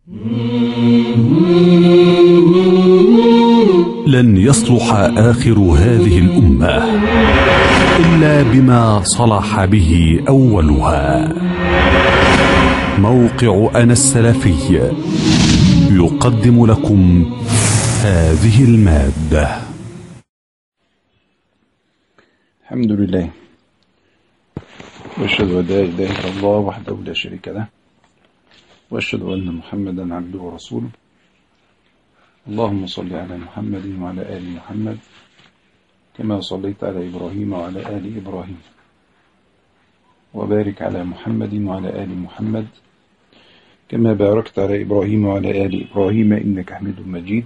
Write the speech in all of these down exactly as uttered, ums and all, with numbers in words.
لن يصلح آخر هذه الأمة إلا بما صلح به أولها. موقع أنا السلفي يقدم لكم هذه المادة. الحمد لله، وأشهد أن لا إله إلا الله وحده لا شريك له، وأشهد أن محمدا عبده ورسوله. اللهم صل على محمد وعلى آل محمد كما صليت على إبراهيم وعلى آل إبراهيم، وبارك على محمد وعلى آل محمد كما باركت على إبراهيم وعلى آل إبراهيم إنك حميد مجيد.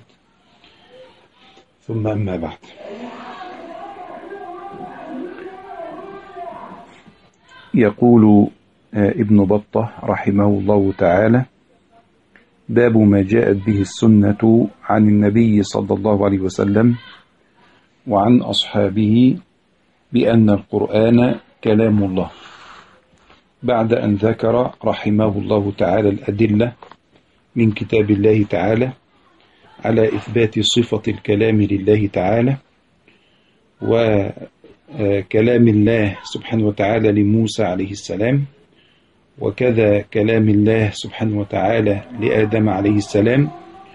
ثم أما بعد، يقول ابن بطة رحمه الله تعالى: باب ما جاءت به السنة عن النبي صلى الله عليه وسلم وعن أصحابه بأن القرآن كلام الله، بعد أن ذكر رحمه الله تعالى الأدلة من كتاب الله تعالى على إثبات صفة الكلام لله تعالى، وكلام الله سبحانه وتعالى لموسى عليه السلام، وكذا كلام الله سبحانه وتعالى لآدم عليه السلام،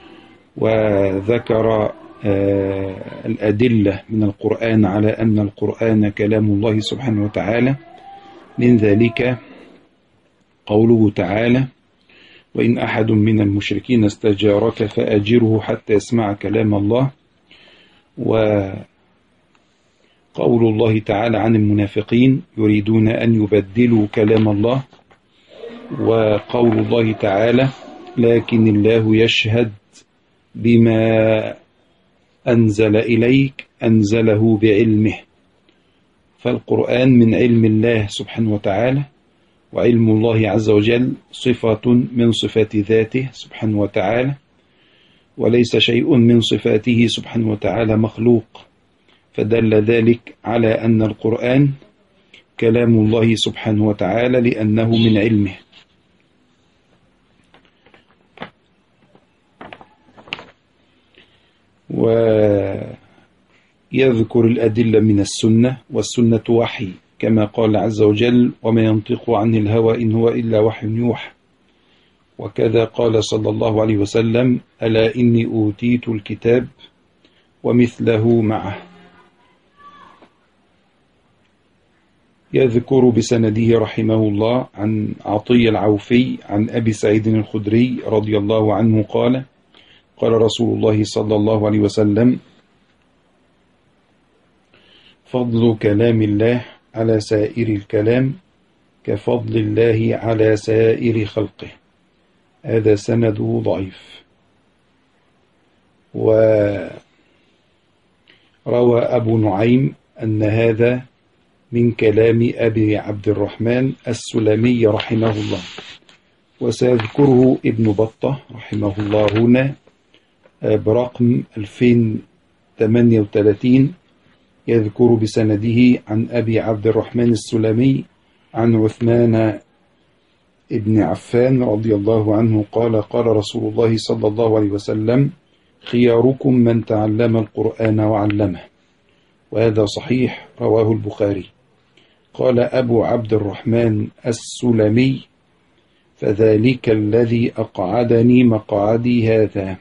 وذكر الأدلة من القرآن على أن القرآن كلام الله سبحانه وتعالى. من ذلك قوله تعالى: وإن أحد من المشركين استجارك فأجره حتى يسمع كلام الله، وقول الله تعالى عن المنافقين يريدون أن يبدلوا كلام الله، وقول الله تعالى: لكن الله يشهد بما أنزل إليك أنزله بعلمه. فالقرآن من علم الله سبحانه وتعالى، وعلم الله عز وجل صفة من صفات ذاته سبحانه وتعالى، وليس شيء من صفاته سبحانه وتعالى مخلوق، فدل ذلك على أن القرآن كلام الله سبحانه وتعالى لأنه من علمه. ويذكر الأدلة من السنة، والسنة وحي كما قال عز وجل: وما ينطق عن الهوى إن هو إلا وحي يوحى. وكذا قال صلى الله عليه وسلم: ألا إني أوتيت الكتاب ومثله معه. يذكر بسنده رحمه الله عن عطية العوفي عن أبي سعيد الخدري رضي الله عنه قال: قال رسول الله صلى الله عليه وسلم: فضل كلام الله على سائر الكلام كفضل الله على سائر خلقه. هذا سنده ضعيف. وروى أبو نعيم أن هذا من كلام أبي عبد الرحمن السلمي رحمه الله، وسيذكره ابن بطة رحمه الله هنا برقم ألفين وثمانية وثلاثين. يذكر بسنده عن أبي عبد الرحمن السلمي عن عثمان ابن عفان رضي الله عنه قال: قال رسول الله صلى الله عليه وسلم: خياركم من تعلم القرآن وعلمه. وهذا صحيح، رواه البخاري. قال أبو عبد الرحمن السلمي: فذلك الذي أقعدني مقعدي هذا.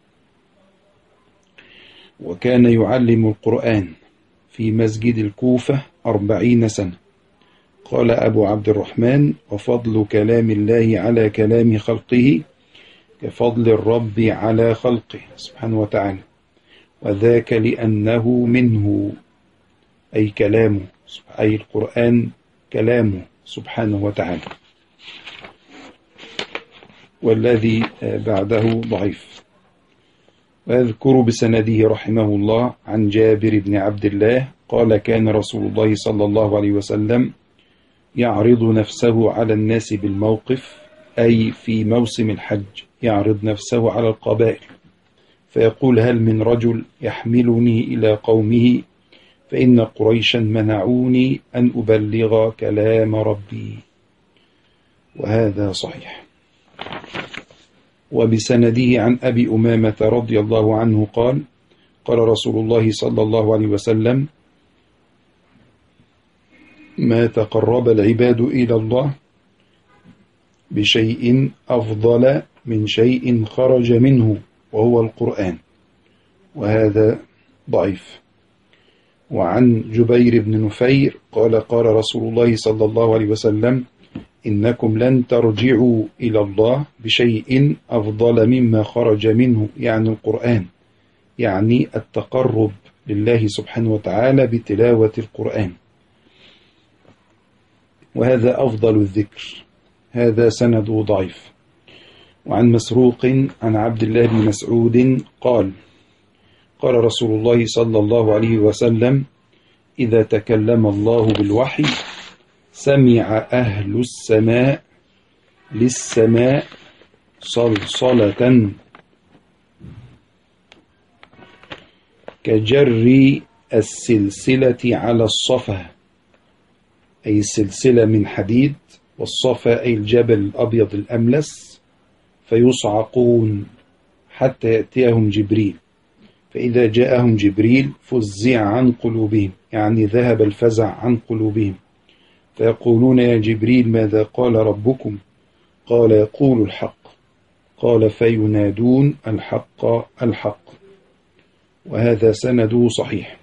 وكان يعلم القرآن في مسجد الكوفة أربعين سنة. قال أبو عبد الرحمن: وفضل كلام الله على كلام خلقه كفضل الرب على خلقه سبحانه وتعالى، وذاك لأنه منه، أي كلامه، أي القرآن كلامه سبحانه وتعالى. والذي بعده ضعيف. ويذكر بسنده رحمه الله عن جابر بن عبد الله قال: كان رسول الله صلى الله عليه وسلم يعرض نفسه على الناس بالموقف، أي في موسم الحج يعرض نفسه على القبائل، فيقول: هل من رجل يحملني إلى قومه فإن قريشا منعوني أن أبلغ كلام ربي. وهذا صحيح. وبسنده عن أبي أمامة رضي الله عنه قال قال رسول الله صلى الله عليه وسلم ما تقرب العباد إلى الله بشيء أفضل من شيء خرج منه وهو القرآن، وهذا ضعيف. وعن جبير بن نفير قال قال رسول الله صلى الله عليه وسلم إنكم لن ترجعوا إلى الله بشيء أفضل مما خرج منه، يعني القرآن، يعني التقرب لله سبحانه وتعالى بتلاوة القرآن، وهذا أفضل الذكر. هذا سنده ضعيف. وعن مسروق عن عبد الله بن مسعود قال قال رسول الله صلى الله عليه وسلم إذا تكلم الله بالوحي سمع أهل السماء للسماء صلصلة كجر السلسلة على الصفا، أي السلسلة من حديد، والصفا أي الجبل الأبيض الأملس، فيصعقون حتى يأتيهم جبريل، فإذا جاءهم جبريل فزع عن قلوبهم، يعني ذهب الفزع عن قلوبهم، فيقولون يا جبريل ماذا قال ربكم؟ قال يقول الحق. قال فينادون الحق الحق، وهذا سنده صحيح.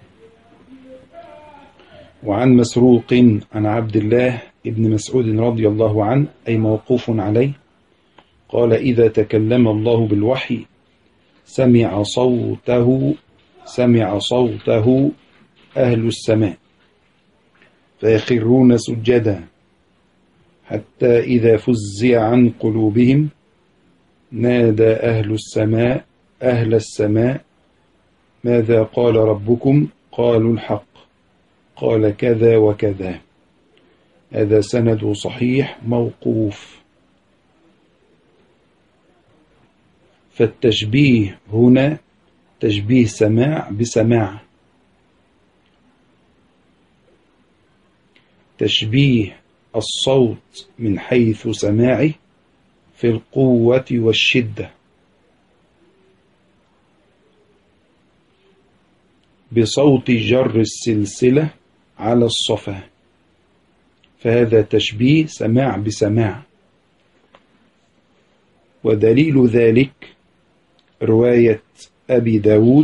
وعن مسروق عن عبد الله ابن مسعود رضي الله عنه، أي موقوف عليه، قال إذا تكلم الله بالوحي سمع صوته سمع صوته أهل السماء فيخرون سجدا حتى إذا فزع عن قلوبهم نادى أهل السماء أهل السماء ماذا قال ربكم؟ قالوا الحق. قال كذا وكذا. هذا سند صحيح موقوف. فالتشبيه هنا تشبيه سماع بسماع، تشبيه الصوت من حيث سماعه في القوة والشدة بصوت جر السلسلة على الصفا، فهذا تشبيه سماع بسماع. ودليل ذلك رواية أبي داود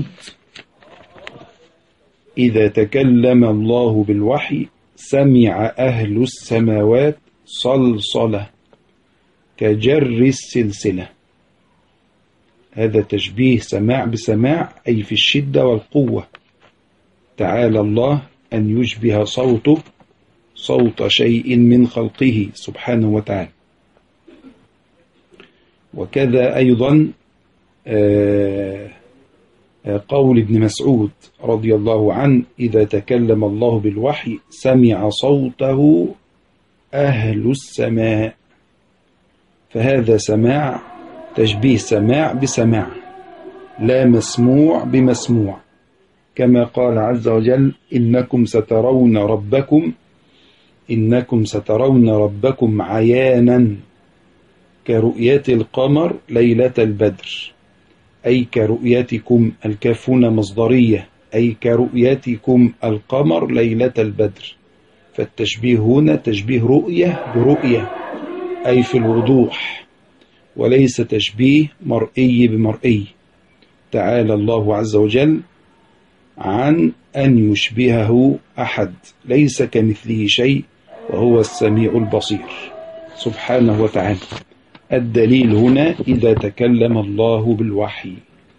إذا تكلم الله بالوحي سمع أهل السماوات صلصلة كجر السلسلة. هذا تشبيه سماع بسماع، أي في الشدة والقوة. تعالى الله أن يشبه صوته صوت شيء من خلقه سبحانه وتعالى. وكذا أيضا قول ابن مسعود رضي الله عنه إذا تكلم الله بالوحي سمع صوته أهل السماء، فهذا سماع تشبيه سماع بسماع، لا مسموع بمسموع، كما قال عز وجل إنكم سترون ربكم إنكم سترون ربكم عيانا كرؤية القمر ليلة البدر، أي كرؤيتكم. الكافون مصدرية، أي كرؤيتكم القمر ليلة البدر. فالتشبيه هنا تشبيه رؤية برؤية، أي في الوضوح، وليس تشبيه مرئي بمرئي. تعالى الله عز وجل عن أن يشبهه أحد، ليس كمثله شيء وهو السميع البصير سبحانه وتعالى. الدليل هنا إذا تكلم الله بالوحي.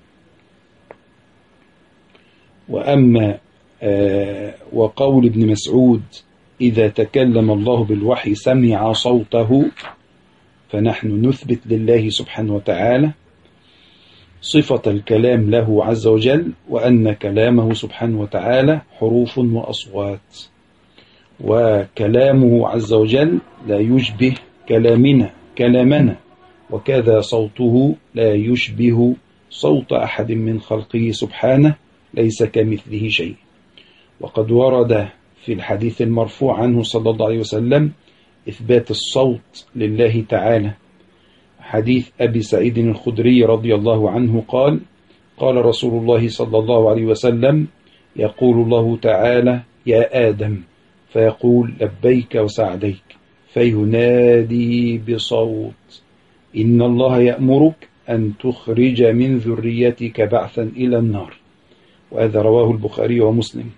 وأما آه وقول ابن مسعود إذا تكلم الله بالوحي سمع صوته، فنحن نثبت لله سبحانه وتعالى صفة الكلام له عز وجل، وأن كلامه سبحانه وتعالى حروف وأصوات، وكلامه عز وجل لا يشبه كلامنا كلامنا وكذا صوته لا يشبه صوت أحد من خلقه سبحانه، ليس كمثله شيء. وقد ورد في الحديث المرفوع عنه صلى الله عليه وسلم إثبات الصوت لله تعالى، حديث أبي سعيد الخدري رضي الله عنه قال: قال رسول الله صلى الله عليه وسلم: يقول الله تعالى: يا آدم، فيقول: لبيك وسعديك، فينادي بصوت: إن الله يأمرك أن تخرج من ذريتك بعثا إلى النار. وهذا رواه البخاري ومسلم.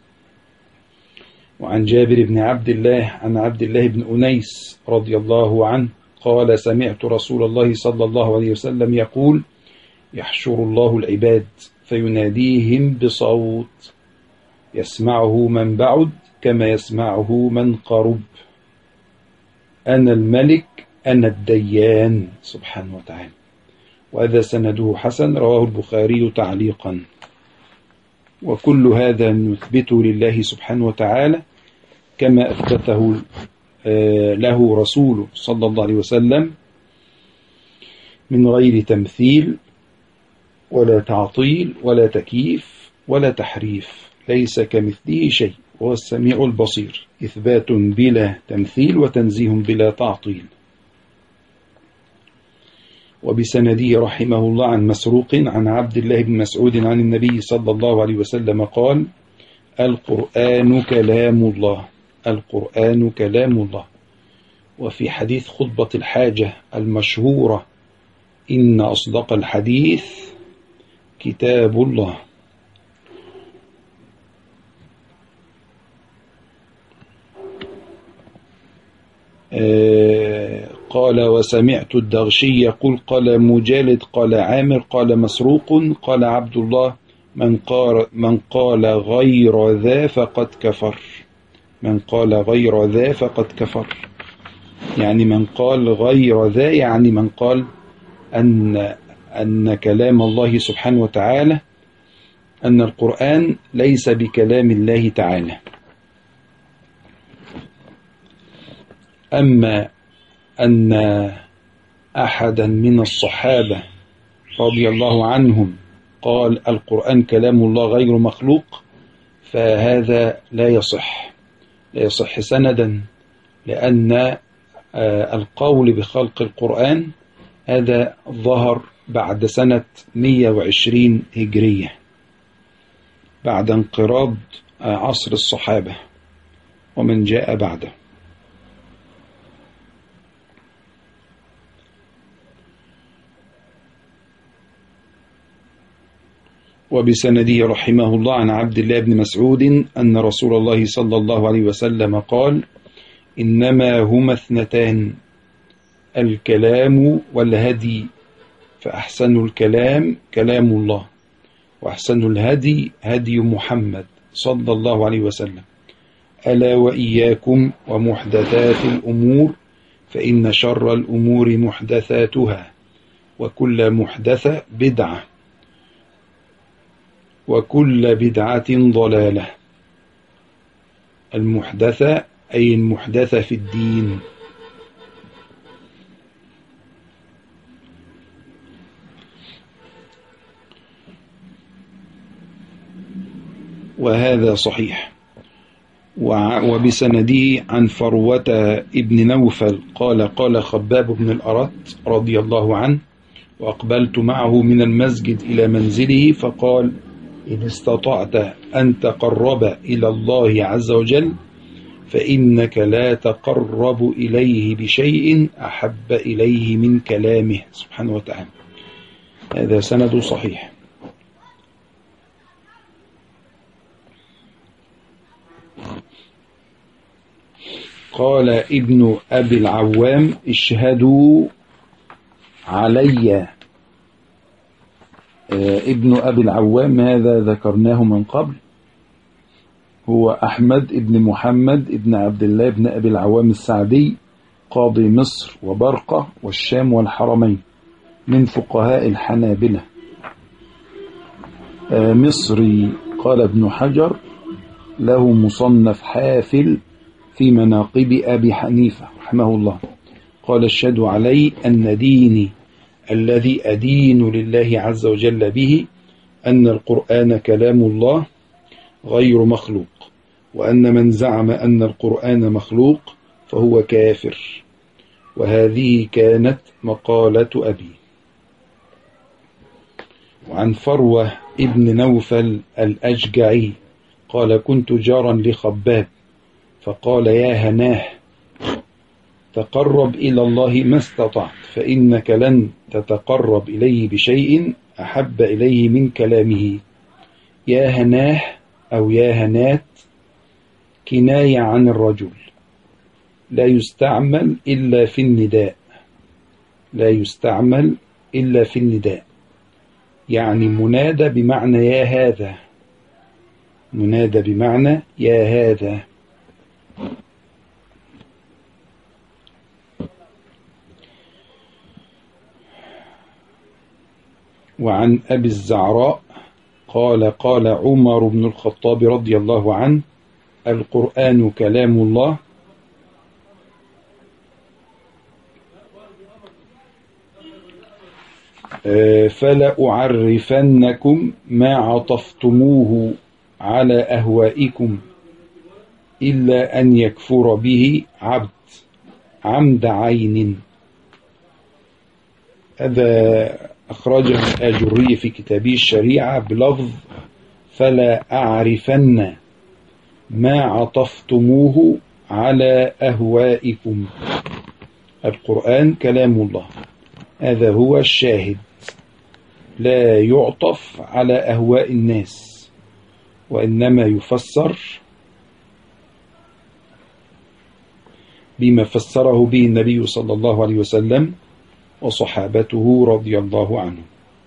وعن جابر بن عبد الله عن عبد الله بن أنيس رضي الله عنه قال: سمعت رسول الله صلى الله عليه وسلم يقول: يحشر الله العباد فيناديهم بصوت يسمعه من بعد كما يسمعه من قرب: أنا الملك أنا الديان، سبحانه وتعالى. وهذا سنده حسن، رواه البخاري تعليقا. وكل هذا نثبته لله سبحانه وتعالى كما أثبته له رسوله صلى الله عليه وسلم من غير تمثيل ولا تعطيل ولا تكييف ولا تحريف، ليس كمثله شيء وهو السميع البصير. إثبات بلا تمثيل وتنزيه بلا تعطيل. وبسنده رحمه الله عن مسروق عن عبد الله بن مسعود عن النبي صلى الله عليه وسلم قال: القرآن كلام الله، القرآن كلام الله. وفي حديث خطبة الحاجة المشهورة: إن أصدق الحديث كتاب الله. آه قال: وسمعت الدغشي يقول: قال مجالد قال عامر قال مسروق قال عبد الله: من قال, من قال غير ذا فقد كفر. من قال غير ذا فقد كفر، يعني من قال غير ذا يعني من قال أن, أن كلام الله سبحانه وتعالى، أن القرآن ليس بكلام الله تعالى. أما أن أحدا من الصحابة رضي الله عنهم قال القرآن كلام الله غير مخلوق، فهذا لا يصح، لا يصح سندا، لأن القول بخلق القرآن هذا ظهر بعد سنة مئة وعشرين هجرية، بعد انقراض عصر الصحابة ومن جاء بعده. وبسنده رحمه الله عن عبد الله بن مسعود أن رسول الله صلى الله عليه وسلم قال: إنما هما اثنتان، الكلام والهدي، فأحسن الكلام كلام الله، وأحسن الهدي هدي محمد صلى الله عليه وسلم. ألا وإياكم ومحدثات الأمور، فإن شر الأمور محدثاتها، وكل محدثة بدعة، وكل بدعة ضلالة. المحدثة أي المحدثة في الدين. وهذا صحيح. وبسنده عن فروة ابن نوفل قال: قال خباب بن الأرت رضي الله عنه: وأقبلت معه من المسجد إلى منزله فقال: إن استطعت أن تقرب إلى الله عز وجل فإنك لا تقرب إليه بشيء أحب إليه من كلامه سبحانه وتعالى. هذا سند صحيح. قال ابن أبي العوام: اشهدوا علي. ابن أبي العوام هذا ذكرناه من قبل، هو أحمد ابن محمد ابن عبد الله ابن أبي العوام السعدي، قاضي مصر وبرقة والشام والحرمين، من فقهاء الحنابلة، مصري. قال ابن حجر: له مصنف حافل في مناقب أبي حنيفة رحمه الله. قال: اشهد علي أن ديني الذي أدين لله عز وجل به أن القرآن كلام الله غير مخلوق، وأن من زعم أن القرآن مخلوق فهو كافر. وهذه كانت مقالة أبي. وعن فروة ابن نوفل الأشجعي قال كنت جارا لخباب فقال يا هناه تقرب إلى الله ما استطعت فإنك لن تتقرب إليه بشيء أحب إليه من كلامه. يا هناه أو يا هنات كناية عن الرجل، لا يستعمل إلا في النداء، لا يستعمل إلا في النداء، يعني منادى بمعنى يا هذا، منادى بمعنى يا هذا. وعن أبي الزعراء قال قال عمر بن الخطاب رضي الله عنه القرآن كلام الله فلا أعرفنكم ما عطفتموه على أهوائكم إلا أن يكفر به عبد عمد عين. هذا أخرجه الآجري في كتابه الشريعة بلفظ فلا أعرفن ما عطفتموه على أهوائكم. القرآن كلام الله، هذا هو الشاهد، لا يعطف على أهواء الناس، وإنما يفسر بما فسره به النبي صلى الله عليه وسلم وصحابته رضي الله عنهم.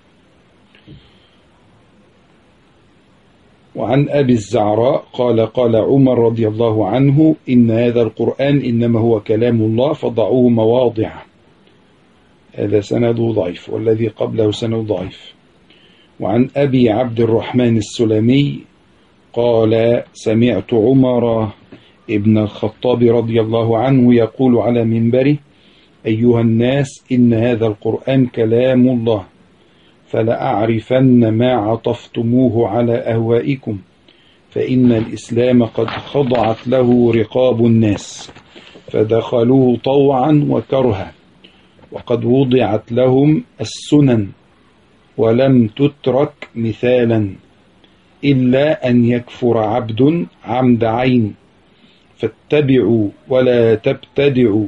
وعن أبي الزعراء قال قال عمر رضي الله عنه إن هذا القرآن إنما هو كلام الله فضعوه مواضع. هذا سنده ضعيف، والذي قبله سنده ضعيف. وعن أبي عبد الرحمن السلمي قال سمعت عمر ابن الخطاب رضي الله عنه يقول على منبره أيها الناس إن هذا القرآن كلام الله فلأعرفن ما عطفتموه على أهوائكم فإن الإسلام قد خضعت له رقاب الناس فدخلوه طوعا وكرها وقد وضعت لهم السنن ولم تترك مثالا إلا أن يكفر عبد عمد عين فاتبعوا ولا تبتدعوا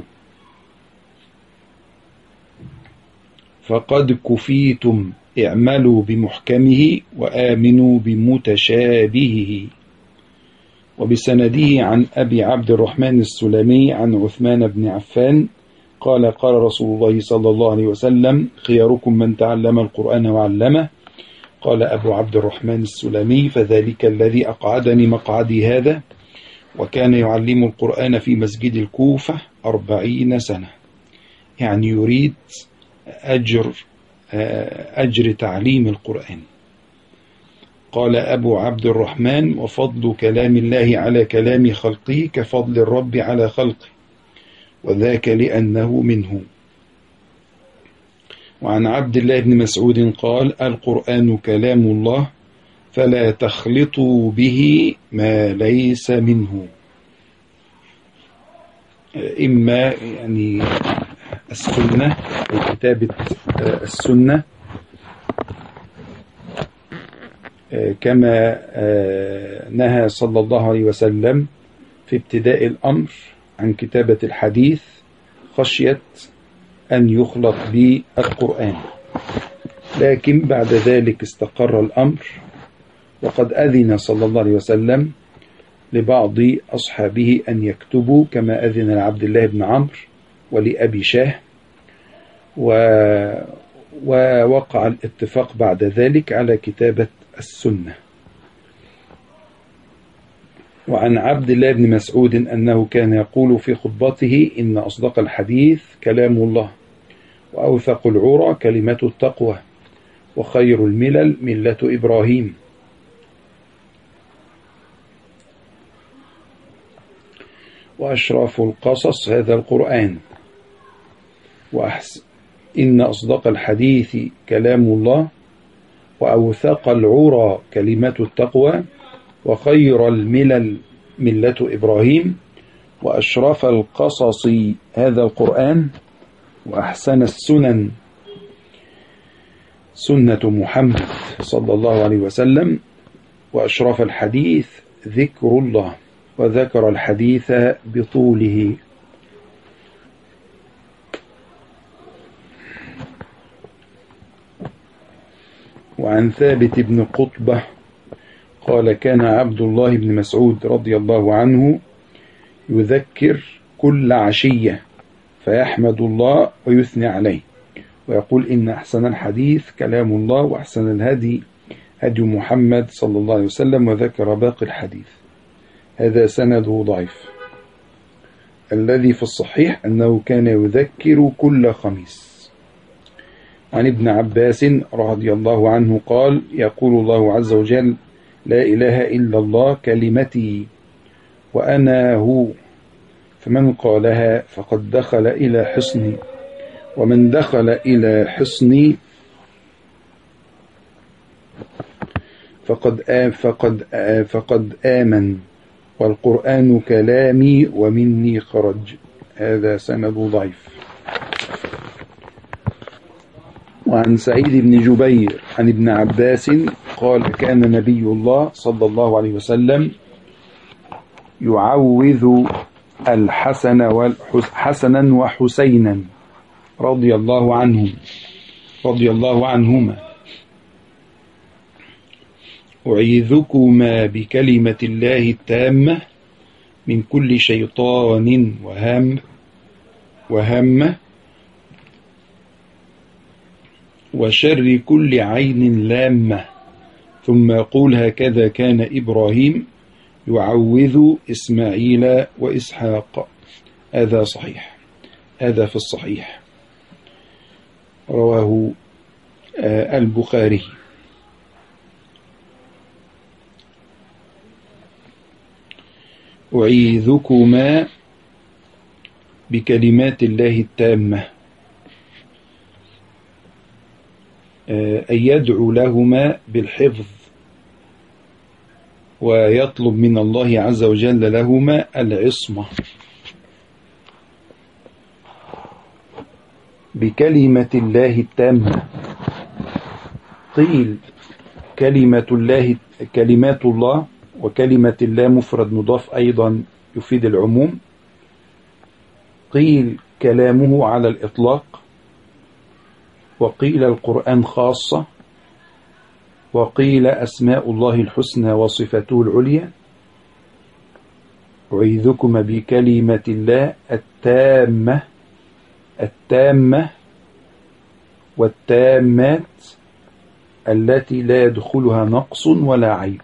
فقد كفيتم اعملوا بمحكمه وآمنوا بمتشابهه. وبسنده عن أبي عبد الرحمن السلمي عن عثمان بن عفان قال قال رسول الله صلى الله عليه وسلم خياركم من تعلم القرآن وعلمه. قال أبو عبد الرحمن السلمي فذلك الذي أقعدني مقعدي هذا وكان يعلم القرآن في مسجد الكوفة أربعين سنة، يعني يريد أجر أجر تعليم القرآن. قال أبو عبد الرحمن وفضل كلام الله على كلام خلقه كفضل الرب على خلقه وذاك لأنه منه. وعن عبد الله بن مسعود قال القرآن كلام الله فلا تخلطوا به ما ليس منه. إما يعني السنة وكتابة السنة كما نهى صلى الله عليه وسلم في ابتداء الأمر عن كتابة الحديث خشية أن يخلط بالقرآن، لكن بعد ذلك استقر الأمر وقد أذن صلى الله عليه وسلم لبعض أصحابه أن يكتبوا كما أذن لعبد الله بن عمرو ولأبي شاه، ووقع الاتفاق بعد ذلك على كتابة السنة. وعن عبد الله بن مسعود أنه كان يقول في خطبته إن أصدق الحديث كلام الله وأوثق العرى كلمة التقوى وخير الملل ملة إبراهيم. وأشراف القصص هذا القرآن. وأحسن إن أصدق الحديث كلام الله وأوثق العرى كلمة التقوى وخير الملل ملة إبراهيم. وأشرف القصص هذا القرآن وأحسن السنن سنة محمد صلى الله عليه وسلم، وأشرف الحديث ذكر الله، وذكر الحديث بطوله. وعن ثابت بن قطبة قال: كان عبد الله بن مسعود رضي الله عنه يذكر كل عشية فيحمد الله ويثني عليه، ويقول: إن أحسن الحديث كلام الله، وأحسن الهدي هدي محمد صلى الله عليه وسلم، وذكر باقي الحديث. هذا سنده ضعيف. الذي في الصحيح أنه كان يذكر كل خميس. عن ابن عباس رضي الله عنه قال: يقول الله عز وجل: لا إله إلا الله كلمتي وأنا هو، فمن قالها فقد دخل إلى حصني، ومن دخل إلى حصني فقد آم فقد آم فقد آمن، والقرآن كلامي ومني خرج. هذا سند ضعيف. وعن سعيد بن جبير عن ابن عباس قال: كان نبي الله صلى الله عليه وسلم يعوذ الحسن والحسنا وحسينا رضي الله عنهم رضي الله عنهما: أعيذكما بكلمة الله التامة من كل شيطان وهم وهم وشر كل عين لامة. ثم يقول: هكذا كان إبراهيم يعوذ إسماعيل وإسحاق. هذا صحيح. هذا في الصحيح، رواه البخاري. أعيذكما بكلمات الله التامة، أن يدعو لهما بالحفظ، ويطلب من الله عز وجل لهما العصمة. بكلمة الله التامة. قيل كلمة الله كلمات الله، وكلمة الله مفرد مضاف أيضا يفيد العموم. قيل كلامه على الإطلاق، وقيل القرآن خاصة، وقيل أسماء الله الحسنى وصفاته العليا. أعيذكم بكلمة الله التامة التامة والتامات التي لا يدخلها نقص ولا عيب،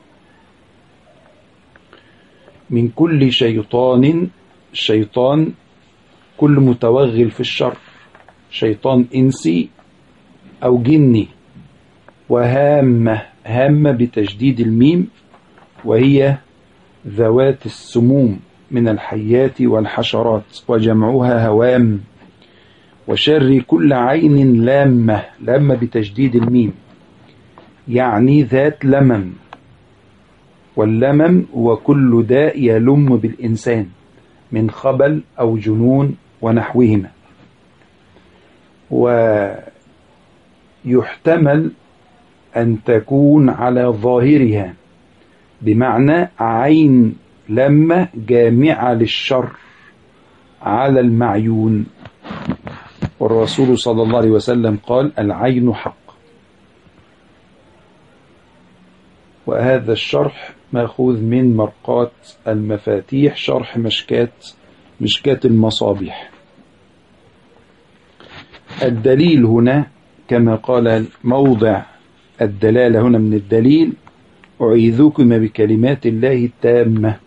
من كل شيطان. الشيطان كل متوغل في الشر، شيطان إنسي أو جني. وهامة، هامة بتشديد الميم، وهي ذوات السموم من الحيات والحشرات، وجمعها هوام. وشر كل عين لامة، لامة بتشديد الميم، يعني ذات لمم. واللمم هو كل داء يلم بالإنسان من خبل أو جنون ونحوهما. ويحتمل أن تكون على ظاهرها بمعنى عين لمة جامعة للشر على المعيون. والرسول صلى الله عليه وسلم قال: العين حق. وهذا الشرح مأخوذ من مرقات المفاتيح، شرح مشكات مشكاة المصابيح. الدليل هنا كما قال موضع الدلالة هنا من الدليل: أعيذكم بكلمات الله التامة.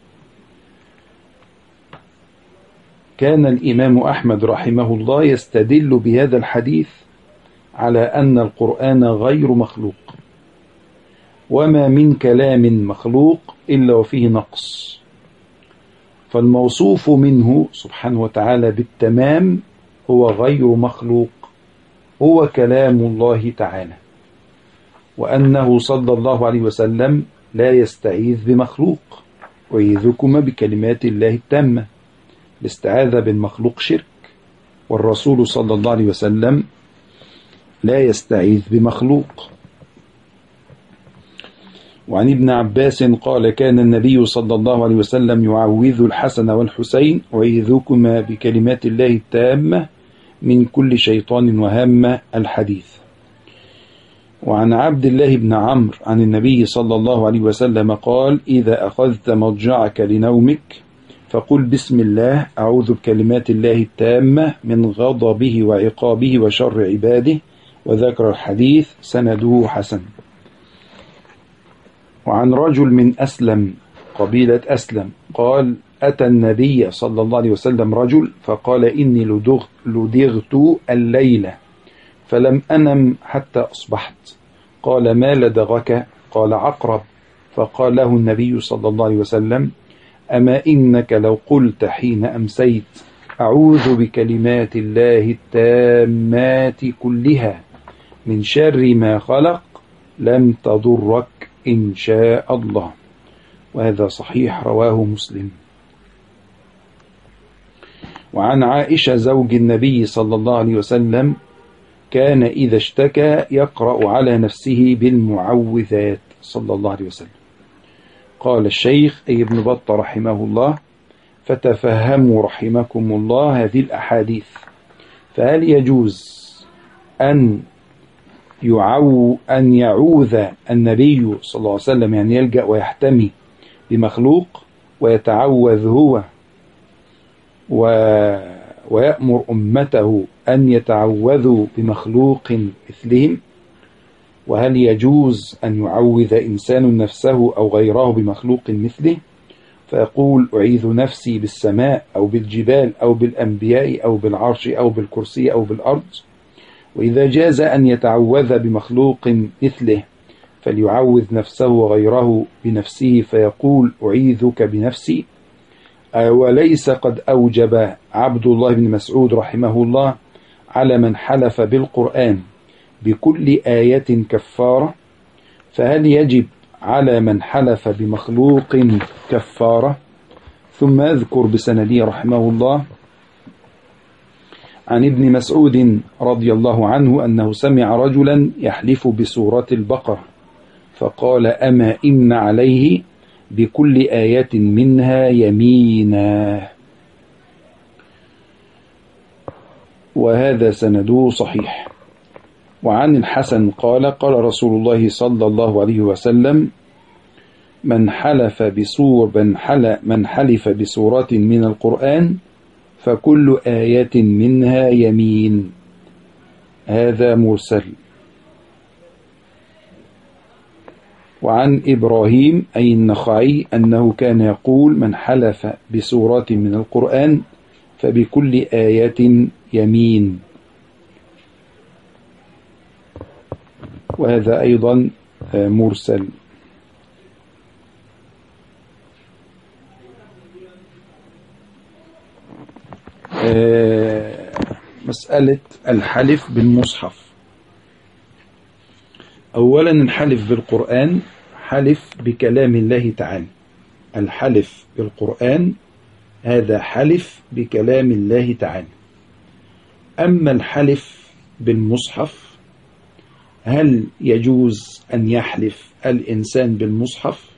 كان الإمام أحمد رحمه الله يستدل بهذا الحديث على أن القرآن غير مخلوق، وما من كلام مخلوق إلا وفيه نقص، فالموصوف منه سبحانه وتعالى بالتمام هو غير مخلوق، هو كلام الله تعالى. وأنه صلى الله عليه وسلم لا يستعيذ بمخلوق. أعيذكم بكلمات الله التامة. الاستعاذة بالمخلوق شرك، والرسول صلى الله عليه وسلم لا يستعيذ بمخلوق. وعن ابن عباس قال كان النبي صلى الله عليه وسلم يعوذ الحسن والحسين: أعيذكما بكلمات الله التامة من كل شيطان وهامة، الحديث. وعن عبد الله بن عمرو عن النبي صلى الله عليه وسلم قال: إذا أخذت مضجعك لنومك فقل بسم الله أعوذ بكلمات الله التامة من غضبه وعقابه وشر عباده، وذكر الحديث سنده حسن. وعن رجل من أسلم قبيلة أسلم قال: أتى النبي صلى الله عليه وسلم رجل فقال: إني لدغت الليلة فلم أنم حتى أصبحت. قال: ما لدغك؟ قال: عقرب. فقال له النبي صلى الله عليه وسلم: أما إنك لو قلت حين أمسيت أعوذ بكلمات الله التامات كلها من شر ما خلق لم تضرك إن شاء الله. وهذا صحيح، رواه مسلم. وعن عائشة زوج النبي صلى الله عليه وسلم كان إذا اشتكى يقرأ على نفسه بالمعوذات صلى الله عليه وسلم. قال الشيخ أي ابن بطة رحمه الله: فتفهموا رحمكم الله هذه الأحاديث. فهل يجوز أن يعو أن يعوذ النبي صلى الله عليه وسلم، يعني يلجأ ويحتمي بمخلوق ويتعوذ هو و... ويأمر أمته أن يتعوذوا بمخلوق مثلهم؟ وهل يجوز أن يعوذ إنسان نفسه أو غيره بمخلوق مثله، فيقول أعيذ نفسي بالسماء أو بالجبال أو بالأنبياء أو بالعرش أو بالكرسي أو بالأرض؟ وإذا جاز أن يتعوذ بمخلوق مثله فليعوذ نفسه وغيره بنفسه فيقول أعيذك بنفسي. وليس قد أوجب عبد الله بن مسعود رحمه الله على من حلف بالقرآن بكل آية كفارة؟ فهل يجب على من حلف بمخلوق كفارة؟ ثم يذكر بسنده رحمه الله عن ابن مسعود رضي الله عنه أنه سمع رجلا يحلف بسورة البقرة فقال: أما إن عليه بكل آية منها يمينا. وهذا سنده صحيح. وعن الحسن قال: قال رسول الله صلى الله عليه وسلم: من حلف بسور من, حل من حلف بسورة من القرآن فكل آية منها يمين. هذا مرسل. وعن إبراهيم أي النخعي أنه كان يقول: من حلف بسورة من القرآن فبكل آية يمين. وهذا أيضا مرسل. مسألة الحلف بالمصحف. أولا الحلف بالقرآن حلف بكلام الله تعالى. الحلف بالقرآن هذا حلف بكلام الله تعالى. أما الحلف بالمصحف هل يجوز أن يحلف الإنسان بالمصحف؟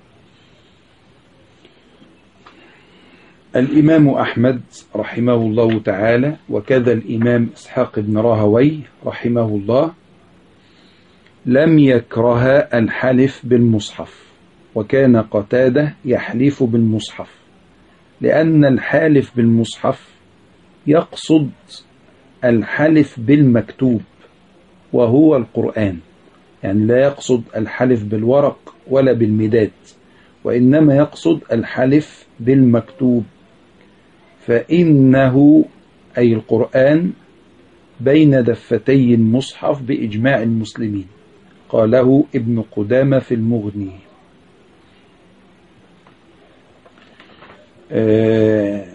الإمام أحمد رحمه الله تعالى وكذا الإمام إسحاق بن راهويه رحمه الله لم يكره الحلف بالمصحف، وكان قتادة يحلف بالمصحف، لأن الحالف بالمصحف يقصد الحلف بالمكتوب وهو القرآن، يعني لا يقصد الحلف بالورق ولا بالمداد، وإنما يقصد الحلف بالمكتوب، فإنه أي القرآن بين دفتي المصحف بإجماع المسلمين، قاله ابن قدامة في المغني. آه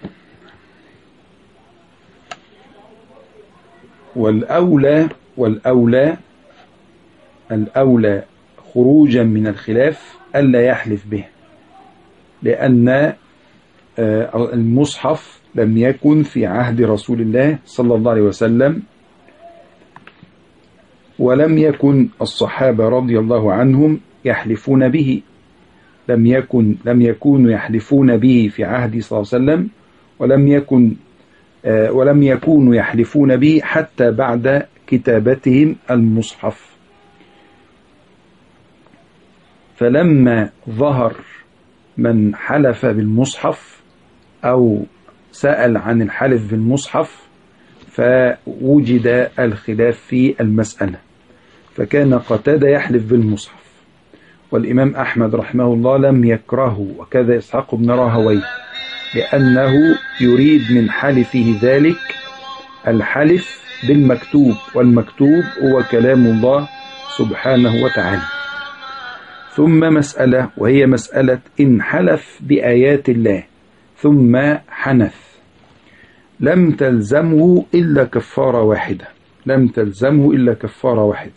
والأولى والأولى الأولى خروجا من الخلاف ألا يحلف به، لأن المصحف لم يكن في عهد رسول الله صلى الله عليه وسلم، ولم يكن الصحابة رضي الله عنهم يحلفون به، لم يكن لم يكونوا يحلفون به في عهد صلى الله عليه وسلم، ولم يكن آه ولم يكونوا يحلفون به حتى بعد كتابتهم المصحف. فلما ظهر من حلف بالمصحف أو سأل عن الحلف بالمصحف فوجد الخلاف في المسألة، فكان قتادة يحلف بالمصحف، والإمام أحمد رحمه الله لم يكرهه، وكذا إسحاق بن راهويه، لأنه يريد من حلفه ذلك الحلف بالمكتوب، والمكتوب هو كلام الله سبحانه وتعالى. ثم مسألة، وهي مسألة إن حلف بآيات الله ثم حنث لم تلزمه إلا كفارة واحدة، لم تلزمه إلا كفارة واحدة.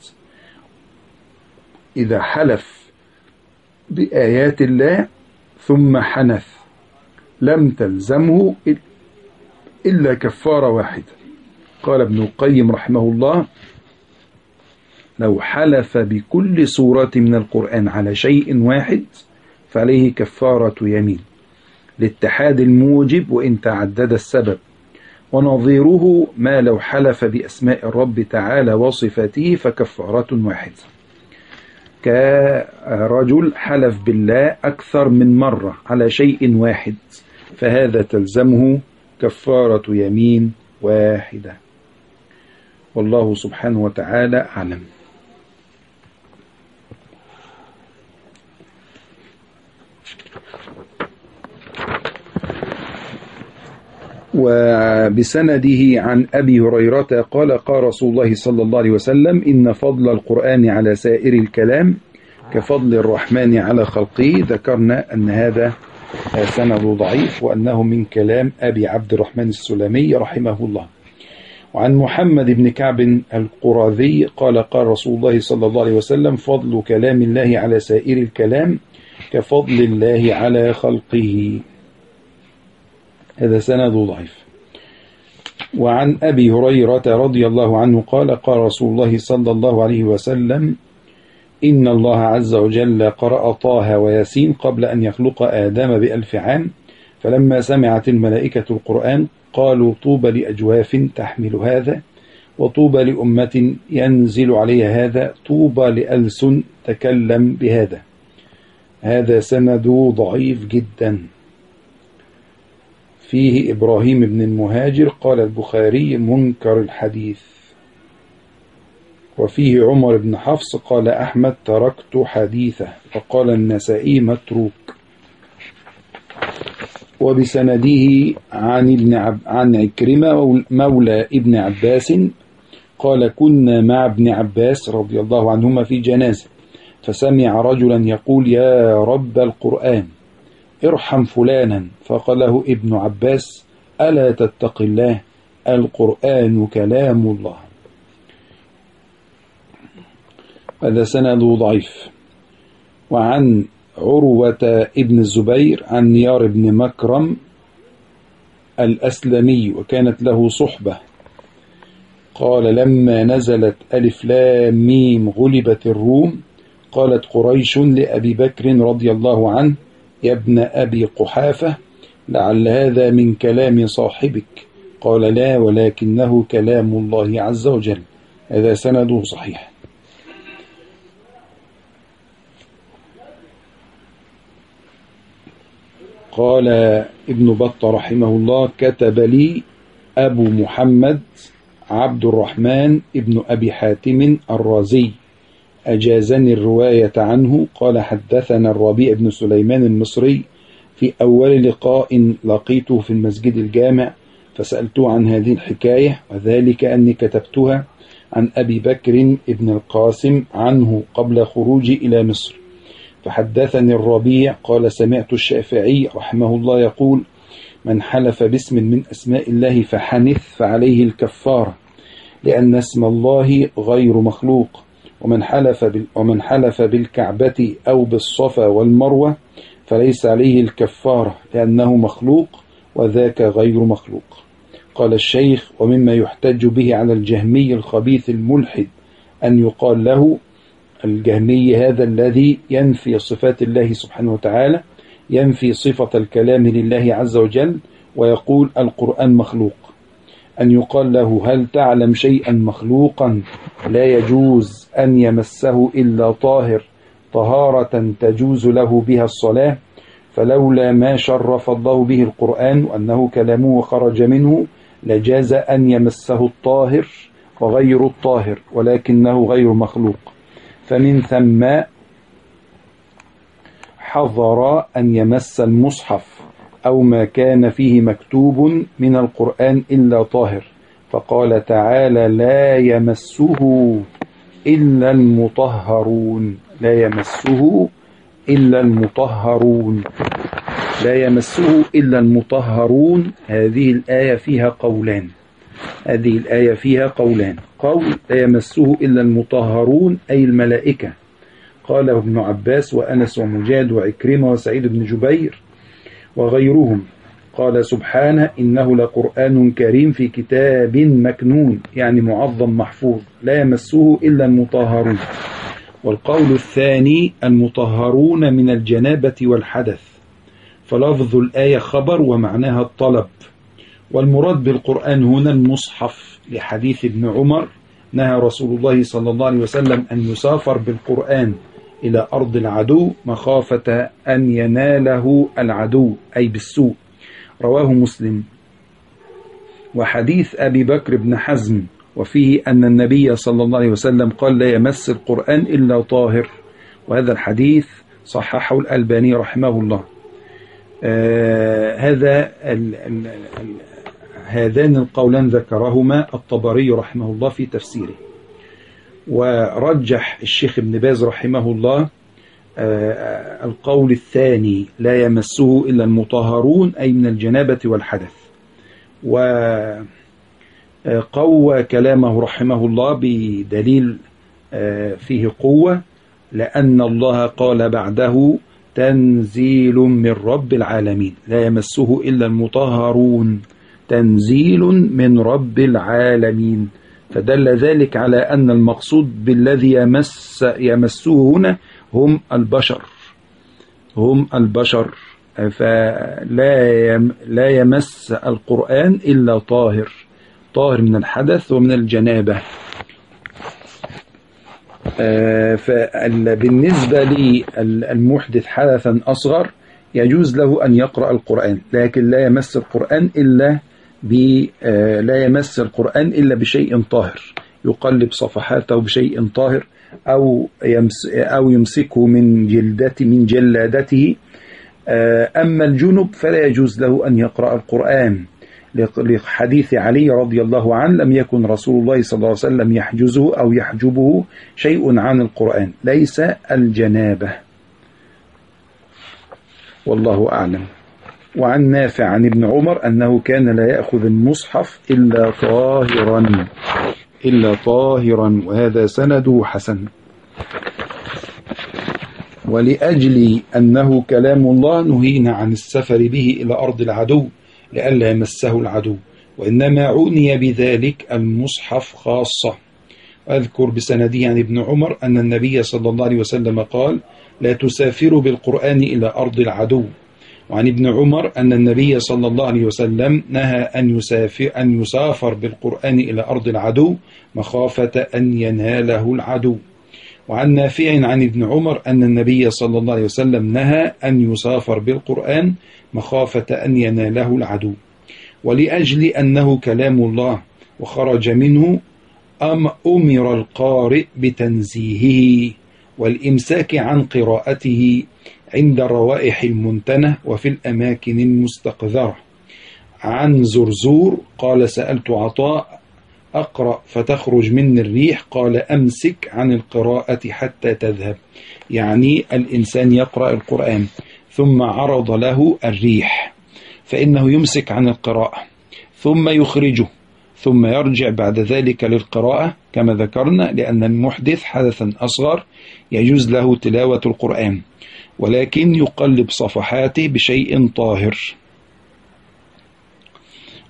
إذا حلف بآيات الله ثم حنث لم تلزمه إلا كفارة واحدة. قال ابن القيم رحمه الله: لو حلف بكل سورة من القرآن على شيء واحد فعليه كفارة يمين لاتحاد الموجب وإن تعدد السبب، ونظيره ما لو حلف بأسماء الرب تعالى وصفاته فكفارة واحدة، كرجل حلف بالله أكثر من مرة على شيء واحد فهذا تلزمه كفارة يمين واحدة. والله سبحانه وتعالى أعلم. وبسنده عن أبي هريرة قال: قال رسول الله صلى الله عليه وسلم: إن فضل القرآن على سائر الكلام كفضل الرحمن على خلقه. ذكرنا أن هذا سند ضعيف، وأنه من كلام أبي عبد الرحمن السلمي رحمه الله. وعن محمد بن كعب القراذي قال: قال رسول الله صلى الله عليه وسلم: فضل كلام الله على سائر الكلام كفضل الله على خلقه. هذا سند ضعيف. وعن أبي هريرة رضي الله عنه قال: قال رسول الله صلى الله عليه وسلم: إن الله عز وجل قرأ طه وياسين قبل أن يخلق آدم بألف عام، فلما سمعت الملائكة القرآن قالوا: طوبى لأجواف تحمل هذا، وطوبى لأمة ينزل عليها هذا، طوبى لألسن تكلم بهذا. هذا سند ضعيف جدا، فيه إبراهيم بن المهاجر قال البخاري: منكر الحديث. وفيه عمر بن حفص قال أحمد: تركت حديثه، وقال النسائي: متروك. وبسنده عن ابن عب عن عكرمة مولى ابن عباس قال: كنا مع ابن عباس رضي الله عنهما في جنازة، فسمع رجلا يقول: يا رب القرآن ارحم فلانا، فقال له ابن عباس: ألا تتق الله، القرآن كلام الله. هذا سند ضعيف. وعن عروة ابن الزبير عن نيار بن مكرم الأسلمي وكانت له صحبة قال: لما نزلت ألف لام ميم غلبت الروم قالت قريش لأبي بكر رضي الله عنه: يا ابن أبي قحافة، لعل هذا من كلام صاحبك. قال: لا، ولكنه كلام الله عز وجل. هذا سنده صحيح. قال ابن بطة رحمه الله: كتب لي أبو محمد عبد الرحمن ابن أبي حاتم الرازي، أجازني الرواية عنه. قال: حدثنا الربيع بن سليمان المصري في أول لقاء لقيته في المسجد الجامع، فسألته عن هذه الحكاية، وذلك أني كتبتها عن أبي بكر ابن القاسم عنه قبل خروجي إلى مصر. فحدثني الربيع قال: سمعت الشافعي رحمه الله يقول: من حلف باسم من أسماء الله فحنث فعليه الكفارة، لأن اسم الله غير مخلوق. ومن حلف بال ومن حلف بالكعبة أو بالصفا والمروة فليس عليه الكفارة، لأنه مخلوق وذاك غير مخلوق. قال الشيخ: ومما يحتج به على الجهمي الخبيث الملحد أن يقال له، الجهمي هذا الذي ينفي صفات الله سبحانه وتعالى، ينفي صفة الكلام لله عز وجل، ويقول القرآن مخلوق، أن يقال له: هل تعلم شيئا مخلوقا لا يجوز أن يمسه إلا طاهر طهارة تجوز له بها الصلاة؟ فلولا ما شرف الله به القرآن وأنه كلامه خرج منه لجاز أن يمسه الطاهر وغير الطاهر، ولكنه غير مخلوق. فمن ثم حظر أن يمس المصحف أو ما كان فيه مكتوب من القرآن إلا طاهر، فقال تعالى: لا يمسه إلا المطهرون. لا يمسه إلا المطهرون. لا يمسه إلا المطهرون. هذه الآية فيها قولان. هذه الآية فيها قولان. قول: لا يمسه إلا المطهرون أي الملائكة، قاله ابن عباس وأنس ومجاهد وعكرمة وسعيد بن جبير وغيرهم. قال سبحانه: إنه لقرآن كريم في كتاب مكنون، يعني معظم محفوظ، لا يمسه إلا المطهرون. والقول الثاني: المطهرون من الجنابة والحدث، فلفظ الآية خبر ومعناها الطلب. والمراد بالقرآن هنا المصحف، لحديث ابن عمر: نهى رسول الله صلى الله عليه وسلم أن يسافر بالقرآن إلى أرض العدو مخافة أن يناله العدو، أي بالسوء. رواه مسلم. وحديث أبي بكر بن حزم وفيه أن النبي صلى الله عليه وسلم قال: لا يمس القرآن إلا طاهر، وهذا الحديث صححه الألباني رحمه الله. آه هذا ال ال ال هذان القولان ذكرهما الطبري رحمه الله في تفسيره. ورجح الشيخ ابن باز رحمه الله آه القول الثاني: لا يمسه إلا المطهرون، أي من الجنابة والحدث. وقوى كلامه رحمه الله بدليل آه فيه قوة، لأن الله قال بعده: تنزيل من رب العالمين. لا يمسه إلا المطهرون، تنزيل من رب العالمين. فدل ذلك على أن المقصود بالذي يمس يمسه هنا هم البشر، هم البشر. فلا لا يمس القرآن إلا طاهر، طاهر من الحدث ومن الجنابة. فبالنسبة للمحدث حدثا أصغر يجوز له أن يقرأ القرآن، لكن لا يمس القرآن إلا ب لا يمس القرآن إلا بشيء طاهر، يقلب صفحاته بشيء طاهر، أو يمس أو يمسكه من جلدته من جلادته. أما الجنب فلا يجوز له أن يقرأ القرآن، لحديث علي رضي الله عنه: لم يكن رسول الله صلى الله عليه وسلم يحجزه أو يحجبه شيء عن القرآن، ليس الجنابة. والله أعلم. وعن نافع عن ابن عمر أنه كان لا يأخذ المصحف إلا طاهرا إلا طاهرا وهذا سنده حسن. ولأجل أنه كلام الله نهينا عن السفر به إلى أرض العدو لئلا يمسه العدو، وإنما عني بذلك المصحف خاصة. أذكر بسنده عن ابن عمر أن النبي صلى الله عليه وسلم قال: لا تسافروا بالقرآن إلى أرض العدو. وعن ابن عمر أن النبي صلى الله عليه وسلم نهى أن يسافر, أن يسافر بالقرآن إلى أرض العدو مخافة أن يناله العدو. وعن نافع عن ابن عمر أن النبي صلى الله عليه وسلم نهى أن يسافر بالقرآن مخافة أن يناله العدو. ولأجل أنه كلام الله وخرج منه أم أمر القارئ بتنزيهه والإمساك عن قراءته عند الروائح المنتنة وفي الأماكن المستقذرة. عن زرزور قال: سألت عطاء: أقرأ فتخرج مني الريح؟ قال: أمسك عن القراءة حتى تذهب. يعني الإنسان يقرأ القرآن ثم عرض له الريح فإنه يمسك عن القراءة ثم يخرجه ثم يرجع بعد ذلك للقراءة كما ذكرنا، لأن المحدث حدثا أصغر يجوز له تلاوة القرآن، ولكن يقلب صفحاته بشيء طاهر.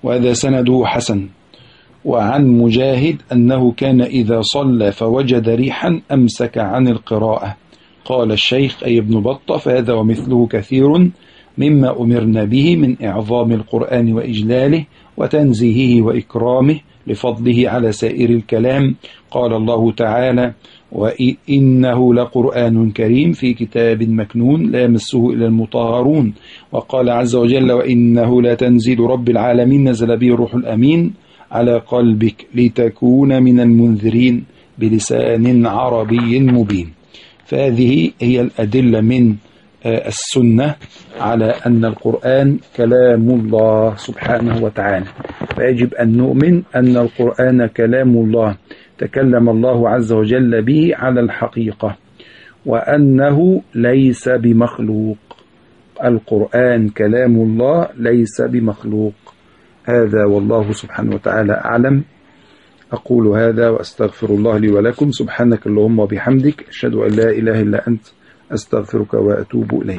وهذا سنده حسن. وعن مجاهد أنه كان إذا صلى فوجد ريحا أمسك عن القراءة. قال الشيخ أي ابن بطة: فهذا ومثله كثير مما أمرنا به من إعظام القرآن وإجلاله وتنزيهه وإكرامه لفضله على سائر الكلام. قال الله تعالى: وإنه لقرآن كريم في كتاب مكنون لا يمسه إلا المطهرون. وقال عز وجل: وإنه لتنزيل رب العالمين نزل به الروح الأمين على قلبك لتكون من المنذرين بلسان عربي مبين. فهذه هي الأدلة من السنة على أن القرآن كلام الله سبحانه وتعالى. فيجب أن نؤمن أن القرآن كلام الله تكلم الله عز وجل به على الحقيقة، وأنه ليس بمخلوق. القرآن كلام الله ليس بمخلوق. هذا والله سبحانه وتعالى أعلم. أقول هذا وأستغفر الله لي ولكم. سبحانك اللهم وبحمدك، أشهد أن لا إله إلا أنت، أستغفرك وأتوب إليك.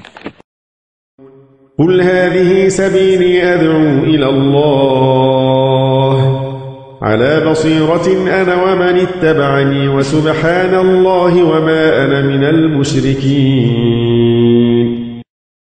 قل هذه سبيلي أدعو إلى الله على بصيرة أنا ومن اتبعني، وسبحان الله وما أنا من المشركين.